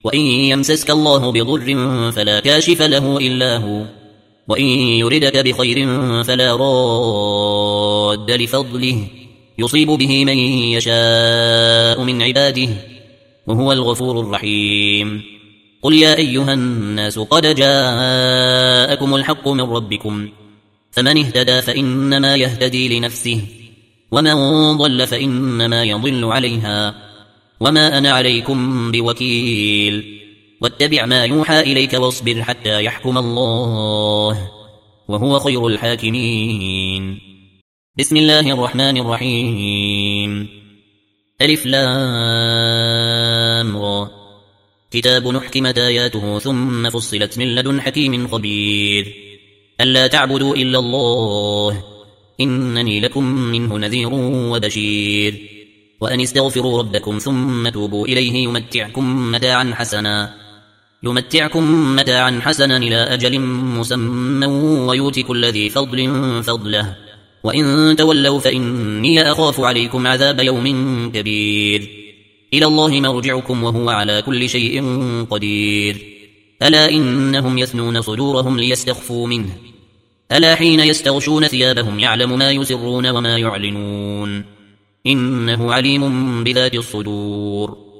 وإن يمسسك الله بضر فلا كاشف له إلا هو، وإن يردك بخير فلا راد لفضله، يصيب به من يشاء من عباده، وهو الغفور الرحيم. قل يا أيها الناس قد جاءكم الحق من ربكم، فمن اهتدى فإنما يهتدي لنفسه، ومن ضل فإنما يضل عليها، وما أنا عليكم بوكيل. واتبع ما يوحى إليك واصبر حتى يحكم الله، وهو خير الحاكمين. بسم الله الرحمن الرحيم. ألف لام را، كتاب نحكمت آياته ثم فصلت من لدن حكيم خبير. ألا تعبدوا إلا الله إنني لكم منه نذير وبشير. وأن استغفروا ربكم ثم توبوا إليه يمتعكم متاعا حسنا إلى أجل مسمى ويؤت كل ذي فضل فضله، وإن تولوا فإني أخاف عليكم عذاب يوم كبير. إلى الله مرجعكم وهو على كل شيء قدير. ألا إنهم يثنون صدورهم ليستخفوا منه، ألا حين يستغشون ثيابهم يعلم ما يسرون وما يعلنون، إنه عليم بذات الصدور.